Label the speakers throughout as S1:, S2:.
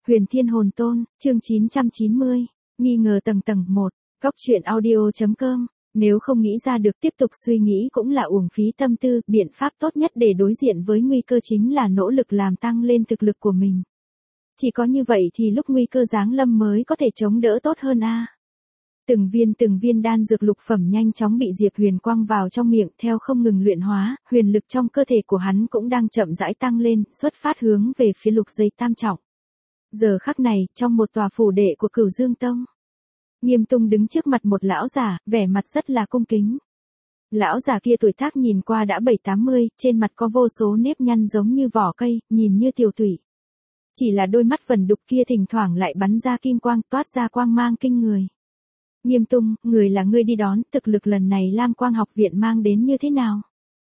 S1: Huyền Thiên Hồn Tôn, chương 990, nghi ngờ tầng tầng 1, Cóc truyện audio.com. Nếu không nghĩ ra được tiếp tục suy nghĩ cũng là uổng phí tâm tư, biện pháp tốt nhất để đối diện với nguy cơ chính là nỗ lực làm tăng lên thực lực của mình. Chỉ có như vậy thì lúc nguy cơ giáng lâm mới có thể chống đỡ tốt hơn a. Từng viên đan dược lục phẩm nhanh chóng bị Diệp Huyền quăng vào trong miệng, theo không ngừng luyện hóa, huyền lực trong cơ thể của hắn cũng đang chậm rãi tăng lên, xuất phát hướng về phía lục giây tam trọng. Giờ khắc này, trong một tòa phủ đệ của Cửu Dương Tông, Nghiêm Tung đứng trước mặt một lão giả, vẻ mặt rất là cung kính. Lão giả kia tuổi tác nhìn qua đã 7-80, trên mặt có vô số nếp nhăn giống như vỏ cây, nhìn như tiều tụy. Chỉ là đôi mắt vẩn đục kia thỉnh thoảng lại bắn ra kim quang, toát ra quang mang kinh người. Nghiêm Tung, người là ngươi đi đón, thực lực lần này Lam Quang học viện mang đến như thế nào?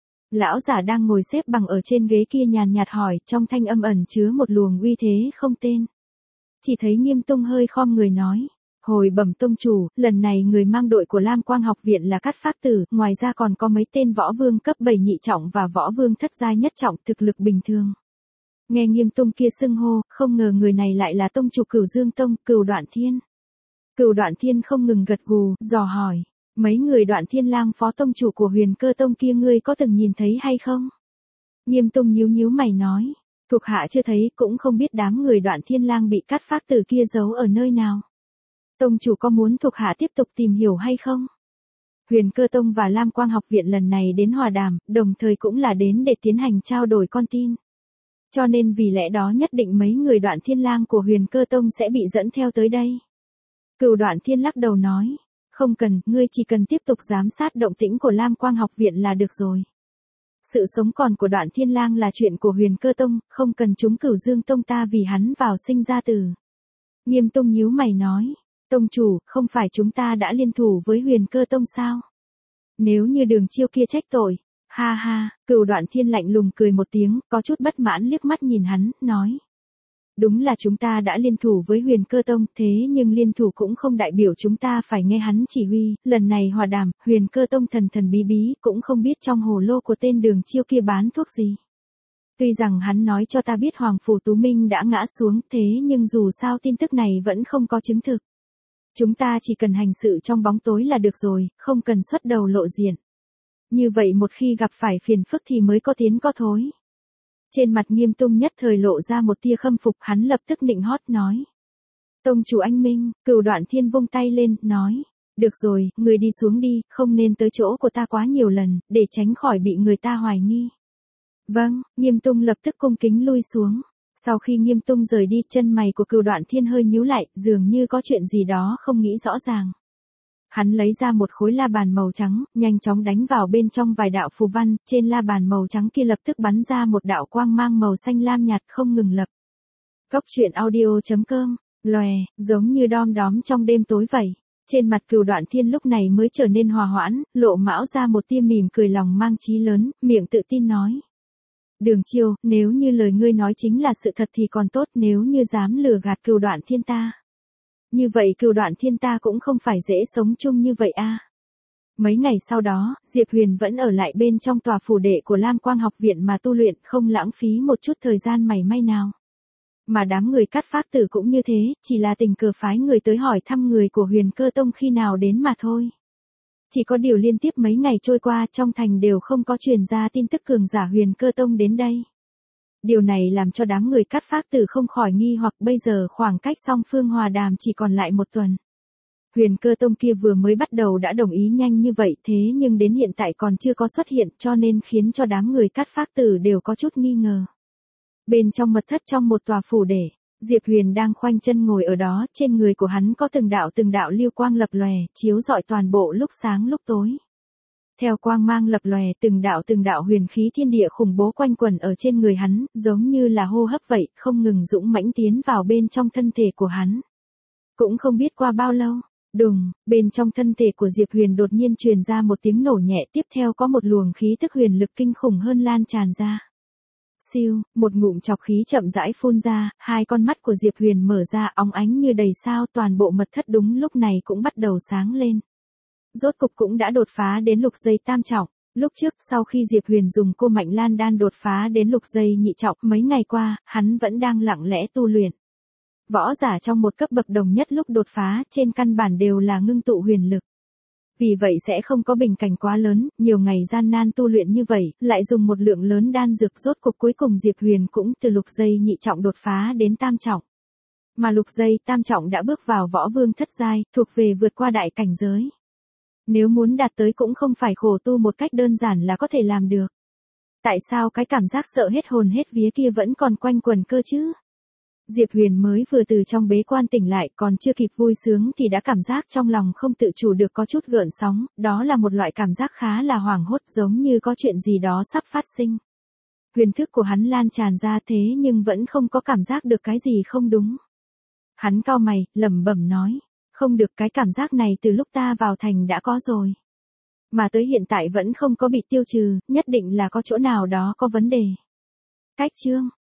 S1: Lão giả đang ngồi xếp bằng ở trên ghế kia nhàn nhạt hỏi, trong thanh âm ẩn chứa một luồng uy thế không tên. Chỉ thấy Nghiêm Tung hơi khom người nói, hồi bẩm tông chủ, lần này người mang đội của Lam Quang học viện là Cát Phác Tử, ngoài ra còn có mấy tên võ vương cấp 7 nhị trọng và võ vương thất giai nhất trọng, thực lực bình thường. Nghe Nghiêm Tung kia xưng hô, không ngờ người này lại là tông chủ Cửu Dương Tông, Cửu Đoạn Thiên. Cửu Đoạn Thiên không ngừng gật gù, dò hỏi, mấy người Đoạn Thiên Lang phó tông chủ của Huyền Cơ Tông kia ngươi có từng nhìn thấy hay không? Nghiêm Tung nhíu mày nói, thuộc hạ chưa thấy, cũng không biết đám người Đoạn Thiên Lang bị Cát Phác Tử kia giấu ở nơi nào. Tông chủ có muốn thuộc hạ tiếp tục tìm hiểu hay không? Huyền Cơ Tông và Lam Quang học viện lần này đến hòa đàm, đồng thời cũng là đến để tiến hành trao đổi con tin. Cho nên vì lẽ đó nhất định mấy người Đoạn Thiên Lang của Huyền Cơ Tông sẽ bị dẫn theo tới đây. Cửu Đoạn Thiên lắc đầu nói, không cần, ngươi chỉ cần tiếp tục giám sát động tĩnh của Lam Quang học viện là được rồi. Sự sống còn của Đoạn Thiên Lang là chuyện của Huyền Cơ Tông, không cần chúng Cửu Dương Tông ta vì hắn vào sinh ra tử. Nghiêm Tung nhíu mày nói, tông chủ, không phải chúng ta đã liên thủ với Huyền Cơ Tông sao? Nếu như Đường Chiêu kia trách tội, ha ha, Cửu Đoạn Thiên lạnh lùng cười một tiếng, có chút bất mãn liếc mắt nhìn hắn, nói. Đúng là chúng ta đã liên thủ với Huyền Cơ Tông, thế nhưng liên thủ cũng không đại biểu chúng ta phải nghe hắn chỉ huy, lần này hòa đàm, Huyền Cơ Tông thần bí bí, cũng không biết trong hồ lô của tên Đường Chiêu kia bán thuốc gì. Tuy rằng hắn nói cho ta biết Hoàng Phủ Tú Minh đã ngã xuống, thế nhưng dù sao tin tức này vẫn không có chứng thực. Chúng ta chỉ cần hành sự trong bóng tối là được rồi, không cần xuất đầu lộ diện. Như vậy một khi gặp phải phiền phức thì mới có tiến có thối. Trên mặt Nghiêm Tung nhất thời lộ ra một tia khâm phục, hắn lập tức nịnh hót nói. Tông chủ anh minh, Cửu Đoạn Thiên vung tay lên, nói. Được rồi, người đi xuống đi, không nên tới chỗ của ta quá nhiều lần, để tránh khỏi bị người ta hoài nghi. Vâng, Nghiêm Tung lập tức cung kính lui xuống. Sau khi Nghiêm Tung rời đi, chân mày của Cửu Đoạn Thiên hơi nhíu lại, dường như có chuyện gì đó không nghĩ rõ ràng. Hắn lấy ra một khối la bàn màu trắng, nhanh chóng đánh vào bên trong vài đạo phù văn, trên la bàn màu trắng kia lập tức bắn ra một đạo quang mang màu xanh lam nhạt không ngừng lập. Cóc truyện audio.com, lòe, giống như đom đóm trong đêm tối vậy. Trên mặt Cửu Đoạn Thiên lúc này mới trở nên hòa hoãn, lộ mão ra một tia mỉm cười lòng mang chí lớn, miệng tự tin nói. Đường Chiêu, nếu như lời ngươi nói chính là sự thật thì còn tốt, nếu như dám lừa gạt Cửu Đoạn Thiên ta. Như vậy Cửu Đoạn Thiên ta cũng không phải dễ sống chung như vậy a. Mấy ngày sau đó, Diệp Huyền vẫn ở lại bên trong tòa phủ đệ của Lam Quang học viện mà tu luyện, không lãng phí một chút thời gian mảy may nào. Mà đám người Cát Phác Tử cũng như thế, chỉ là tình cờ phái người tới hỏi thăm người của Huyền Cơ Tông khi nào đến mà thôi. Chỉ có điều liên tiếp mấy ngày trôi qua, trong thành đều không có truyền ra tin tức cường giả Huyền Cơ Tông đến đây. Điều này làm cho đám người Cát Phác Tử không khỏi nghi hoặc, bây giờ khoảng cách song phương hòa đàm chỉ còn lại một tuần. Huyền Cơ Tông kia vừa mới bắt đầu đã đồng ý nhanh như vậy, thế nhưng đến hiện tại còn chưa có xuất hiện, cho nên khiến cho đám người Cát Phác Tử đều có chút nghi ngờ. Bên trong mật thất trong một tòa phủ đệ, Diệp Huyền đang khoanh chân ngồi ở đó, trên người của hắn có từng đạo lưu quang lập lòe, chiếu rọi toàn bộ lúc sáng lúc tối. Theo quang mang lập lòe, từng đạo huyền khí thiên địa khủng bố quanh quẩn ở trên người hắn, giống như là hô hấp vậy, không ngừng dũng mãnh tiến vào bên trong thân thể của hắn. Cũng không biết qua bao lâu, đùng, bên trong thân thể của Diệp Huyền đột nhiên truyền ra một tiếng nổ nhẹ, tiếp theo có một luồng khí tức huyền lực kinh khủng hơn lan tràn ra. Siêu, một ngụm chọc khí chậm rãi phun ra, hai con mắt của Diệp Huyền mở ra óng ánh như đầy sao, toàn bộ mật thất đúng lúc này cũng bắt đầu sáng lên. Rốt cục cũng đã đột phá đến lục giây tam trọng. Lúc trước, sau khi Diệp Huyền dùng cô Mạnh Lan đan đột phá đến lục giây nhị trọng, mấy ngày qua, hắn vẫn đang lặng lẽ tu luyện. Võ giả trong một cấp bậc đồng nhất lúc đột phá, trên căn bản đều là ngưng tụ huyền lực. Vì vậy sẽ không có bình cảnh quá lớn, nhiều ngày gian nan tu luyện như vậy, lại dùng một lượng lớn đan dược, rốt cục cuối cùng Diệp Huyền cũng từ lục giây nhị trọng đột phá đến tam trọng. Mà lục giây tam trọng đã bước vào võ vương thất giai, thuộc về vượt qua đại cảnh giới. Nếu muốn đạt tới cũng không phải khổ tu một cách đơn giản là có thể làm được. Tại sao cái cảm giác sợ hết hồn hết vía kia vẫn còn quanh quẩn cơ chứ? Diệp Huyền mới vừa từ trong bế quan tỉnh lại, còn chưa kịp vui sướng thì đã cảm giác trong lòng không tự chủ được có chút gợn sóng, đó là một loại cảm giác khá là hoảng hốt, giống như có chuyện gì đó sắp phát sinh. Huyền thức của hắn lan tràn ra thế nhưng vẫn không có cảm giác được cái gì không đúng. Hắn cau mày, lẩm bẩm nói, không được, cái cảm giác này từ lúc ta vào thành đã có rồi. Mà tới hiện tại vẫn không có bị tiêu trừ, nhất định là có chỗ nào đó có vấn đề. Cách chương